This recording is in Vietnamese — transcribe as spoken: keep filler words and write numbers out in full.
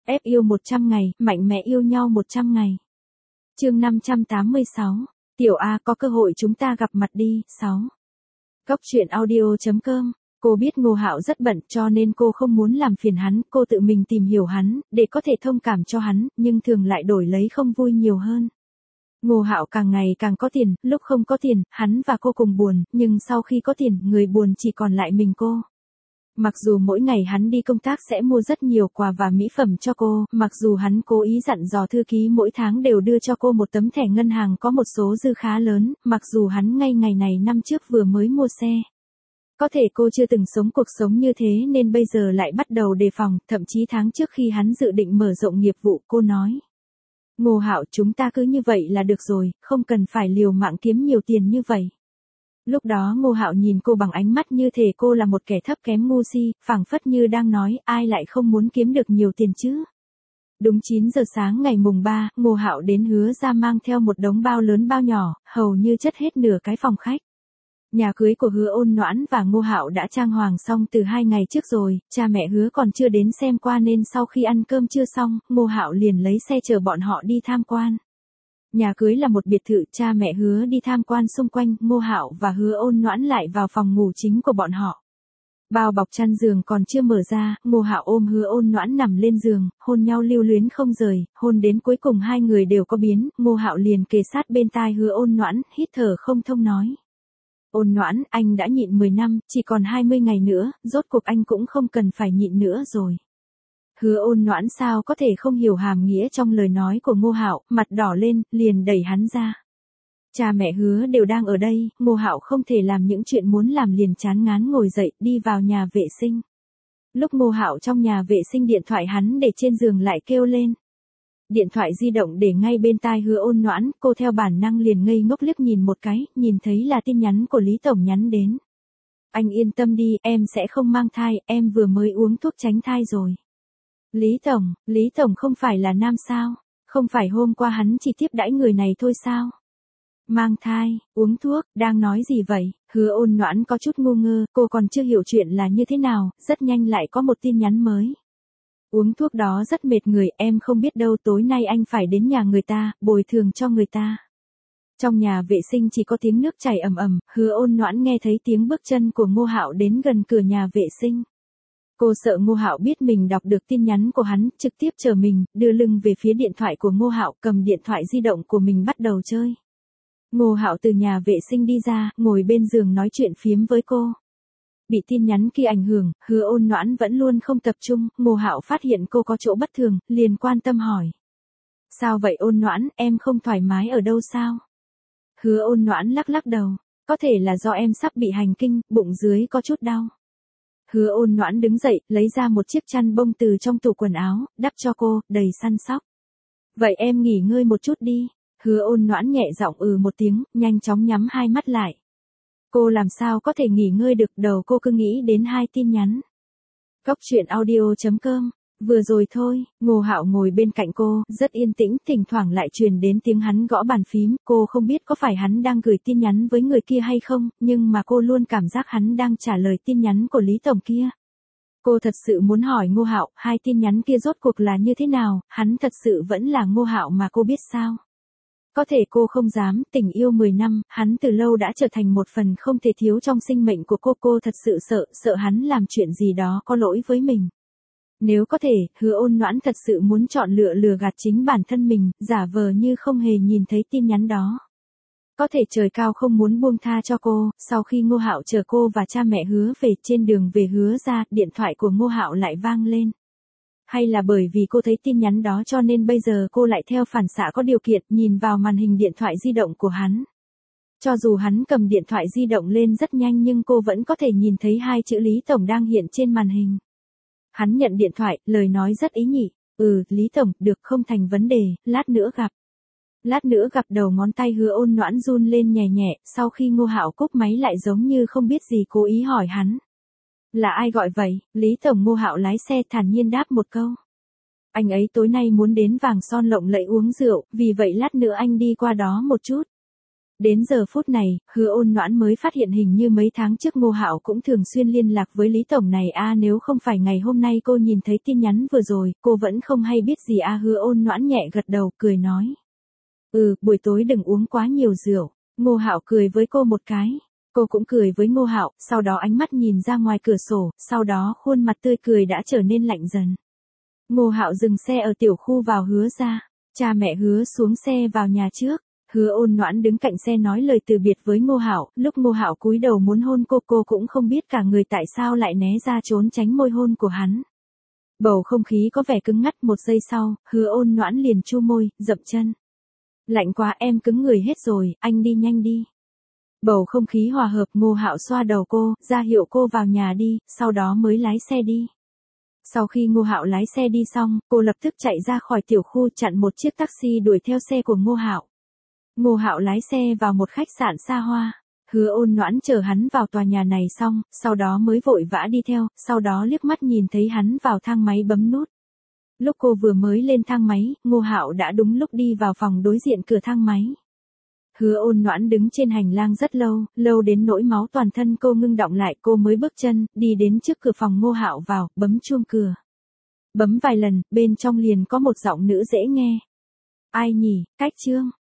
ép yêu một trăm ngày, mạnh mẽ yêu nhau một trăm ngày. Chương năm trăm tám mươi sáu. Tiểu A, có cơ hội chúng ta gặp mặt đi. sáu. Góc truyện audio chấm com. Cô biết Ngô Hạo rất bận cho nên cô không muốn làm phiền hắn, cô tự mình tìm hiểu hắn, để có thể thông cảm cho hắn, nhưng thường lại đổi lấy không vui nhiều hơn. Ngô Hạo càng ngày càng có tiền, lúc không có tiền, hắn và cô cùng buồn, nhưng sau khi có tiền, người buồn chỉ còn lại mình cô. Mặc dù mỗi ngày hắn đi công tác sẽ mua rất nhiều quà và mỹ phẩm cho cô, mặc dù hắn cố ý dặn dò thư ký mỗi tháng đều đưa cho cô một tấm thẻ ngân hàng có một số dư khá lớn, mặc dù hắn ngay ngày này năm trước vừa mới mua xe. Có thể cô chưa từng sống cuộc sống như thế nên bây giờ lại bắt đầu đề phòng, thậm chí tháng trước khi hắn dự định mở rộng nghiệp vụ cô nói. Ngô Hạo, chúng ta cứ như vậy là được rồi, không cần phải liều mạng kiếm nhiều tiền như vậy. Lúc đó Ngô Hạo nhìn cô bằng ánh mắt như thể cô là một kẻ thấp kém ngu si, phảng phất như đang nói, ai lại không muốn kiếm được nhiều tiền chứ. Đúng chín giờ sáng ngày mùng ba, Ngô Hạo đến Hứa ra mang theo một đống bao lớn bao nhỏ, hầu như chất hết nửa cái phòng khách. Nhà cưới của Hứa Ôn Noãn và Ngô Hạo đã trang hoàng xong từ hai ngày trước rồi, cha mẹ Hứa còn chưa đến xem qua nên sau khi ăn cơm trưa xong, Ngô Hạo liền lấy xe chở bọn họ đi tham quan. Nhà cưới là một biệt thự, cha mẹ Hứa đi tham quan xung quanh, Ngô Hạo và Hứa Ôn Noãn lại vào phòng ngủ chính của bọn họ. Bao bọc chăn giường còn chưa mở ra, Ngô Hạo ôm Hứa Ôn Noãn nằm lên giường, hôn nhau lưu luyến không rời, hôn đến cuối cùng hai người đều có biến, Ngô Hạo liền kề sát bên tai Hứa Ôn Noãn, hít thở không thông nói. Ôn Noãn, anh đã nhịn mười năm, chỉ còn hai mươi ngày nữa, rốt cuộc anh cũng không cần phải nhịn nữa rồi. Hứa Ôn Noãn sao có thể không hiểu hàm nghĩa trong lời nói của Ngô Hạo, mặt đỏ lên, liền đẩy hắn ra. Cha mẹ Hứa đều đang ở đây, Ngô Hạo không thể làm những chuyện muốn làm liền chán ngán ngồi dậy, đi vào nhà vệ sinh. Lúc Ngô Hạo trong nhà vệ sinh điện thoại hắn để trên giường lại kêu lên. Điện thoại di động để ngay bên tai Hứa Ôn Noãn, cô theo bản năng liền ngây ngốc liếc nhìn một cái, nhìn thấy là tin nhắn của Lý Tổng nhắn đến. Anh yên tâm đi, em sẽ không mang thai, em vừa mới uống thuốc tránh thai rồi. Lý Tổng, Lý Tổng không phải là nam sao? Không phải hôm qua hắn chỉ tiếp đãi người này thôi sao? Mang thai, uống thuốc, đang nói gì vậy? Hứa Ôn Noãn có chút ngu ngơ, cô còn chưa hiểu chuyện là như thế nào, rất nhanh lại có một tin nhắn mới. Uống thuốc đó rất mệt người, em không biết đâu, tối nay anh phải đến nhà người ta, bồi thường cho người ta. Trong nhà vệ sinh chỉ có tiếng nước chảy ầm ầm, Hứa Ôn Noãn nghe thấy tiếng bước chân của Ngô Hạo đến gần cửa nhà vệ sinh. Cô sợ Ngô Hạo biết mình đọc được tin nhắn của hắn, trực tiếp chờ mình, đưa lưng về phía điện thoại của Ngô Hạo, cầm điện thoại di động của mình bắt đầu chơi. Ngô Hạo từ nhà vệ sinh đi ra, ngồi bên giường nói chuyện phiếm với cô. Bị tin nhắn kia ảnh hưởng, Hứa Ôn Noãn vẫn luôn không tập trung, Ngô Hạo phát hiện cô có chỗ bất thường, liền quan tâm hỏi. Sao vậy Ôn Noãn, em không thoải mái ở đâu sao? Hứa Ôn Noãn lắc lắc đầu, có thể là do em sắp bị hành kinh, bụng dưới có chút đau. Hứa Ôn Noãn đứng dậy, lấy ra một chiếc chăn bông từ trong tủ quần áo, đắp cho cô, đầy săn sóc. Vậy em nghỉ ngơi một chút đi. Hứa Ôn Noãn nhẹ giọng ừ một tiếng, nhanh chóng nhắm hai mắt lại. Cô làm sao có thể nghỉ ngơi được, đầu cô cứ nghĩ đến hai tin nhắn. Góc truyện audio chấm com. Vừa rồi thôi, Ngô Hạo ngồi bên cạnh cô, rất yên tĩnh, thỉnh thoảng lại truyền đến tiếng hắn gõ bàn phím, cô không biết có phải hắn đang gửi tin nhắn với người kia hay không, nhưng mà cô luôn cảm giác hắn đang trả lời tin nhắn của Lý Tổng kia. Cô thật sự muốn hỏi Ngô Hạo, hai tin nhắn kia rốt cuộc là như thế nào, hắn thật sự vẫn là Ngô Hạo mà cô biết sao? Có thể cô không dám, tình yêu mười năm, hắn từ lâu đã trở thành một phần không thể thiếu trong sinh mệnh của cô, cô thật sự sợ, sợ hắn làm chuyện gì đó có lỗi với mình. Nếu có thể, Hứa Ôn Noãn thật sự muốn chọn lựa lừa gạt chính bản thân mình, giả vờ như không hề nhìn thấy tin nhắn đó. Có thể trời cao không muốn buông tha cho cô, sau khi Ngô Hạo chờ cô và cha mẹ Hứa về, trên đường về Hứa ra, điện thoại của Ngô Hạo lại vang lên. Hay là bởi vì cô thấy tin nhắn đó cho nên bây giờ cô lại theo phản xạ có điều kiện nhìn vào màn hình điện thoại di động của hắn. Cho dù hắn cầm điện thoại di động lên rất nhanh nhưng cô vẫn có thể nhìn thấy hai chữ Lý Tổng đang hiện trên màn hình. Hắn nhận điện thoại, lời nói rất ý nhị. Ừ, Lý Tổng, được, không thành vấn đề, lát nữa gặp. Lát nữa gặp, đầu ngón tay Hứa Ôn Noãn run lên nhẹ nhẹ, sau khi Ngô Hạo cúp máy lại giống như không biết gì cố ý hỏi hắn. Là ai gọi vậy? Lý Tổng. Ngô Hạo lái xe thản nhiên đáp một câu. Anh ấy tối nay muốn đến Vàng Son Lộng Lẫy uống rượu, vì vậy lát nữa anh đi qua đó một chút. Đến giờ phút này, Hứa Ôn Noãn mới phát hiện hình như mấy tháng trước Ngô Hạo cũng thường xuyên liên lạc với Lý Tổng này a nếu không phải ngày hôm nay cô nhìn thấy tin nhắn vừa rồi, cô vẫn không hay biết gì a Hứa Ôn Noãn nhẹ gật đầu, cười nói. Ừ, buổi tối đừng uống quá nhiều rượu. Ngô Hạo cười với cô một cái. Cô cũng cười với Ngô Hạo, sau đó ánh mắt nhìn ra ngoài cửa sổ, sau đó khuôn mặt tươi cười đã trở nên lạnh dần. Ngô Hạo dừng xe ở tiểu khu vào Hứa ra. Cha mẹ Hứa xuống xe vào nhà trước. Hứa Ôn Noãn đứng cạnh xe nói lời từ biệt với Ngô Hạo, lúc Ngô Hạo cúi đầu muốn hôn cô, cô cũng không biết cả người tại sao lại né ra trốn tránh môi hôn của hắn. Bầu không khí có vẻ cứng ngắt, một giây sau, Hứa Ôn Noãn liền chu môi, dậm chân. Lạnh quá, em cứng người hết rồi, anh đi nhanh đi. Bầu không khí hòa hợp, Ngô Hạo xoa đầu cô, ra hiệu cô vào nhà đi, sau đó mới lái xe đi. Sau khi Ngô Hạo lái xe đi xong, cô lập tức chạy ra khỏi tiểu khu, chặn một chiếc taxi đuổi theo xe của Ngô Hạo. Ngô Hạo lái xe vào một khách sạn xa hoa. Hứa Ôn Noãn chờ hắn vào tòa nhà này xong, sau đó mới vội vã đi theo, sau đó liếc mắt nhìn thấy hắn vào thang máy bấm nút. Lúc cô vừa mới lên thang máy, Ngô Hạo đã đúng lúc đi vào phòng đối diện cửa thang máy. Hứa Ôn Noãn đứng trên hành lang rất lâu, lâu đến nỗi máu toàn thân cô ngưng đọng lại, cô mới bước chân, đi đến trước cửa phòng Ngô Hạo vào, bấm chuông cửa. Bấm vài lần, bên trong liền có một giọng nữ dễ nghe. Ai nhỉ, Cách Trương.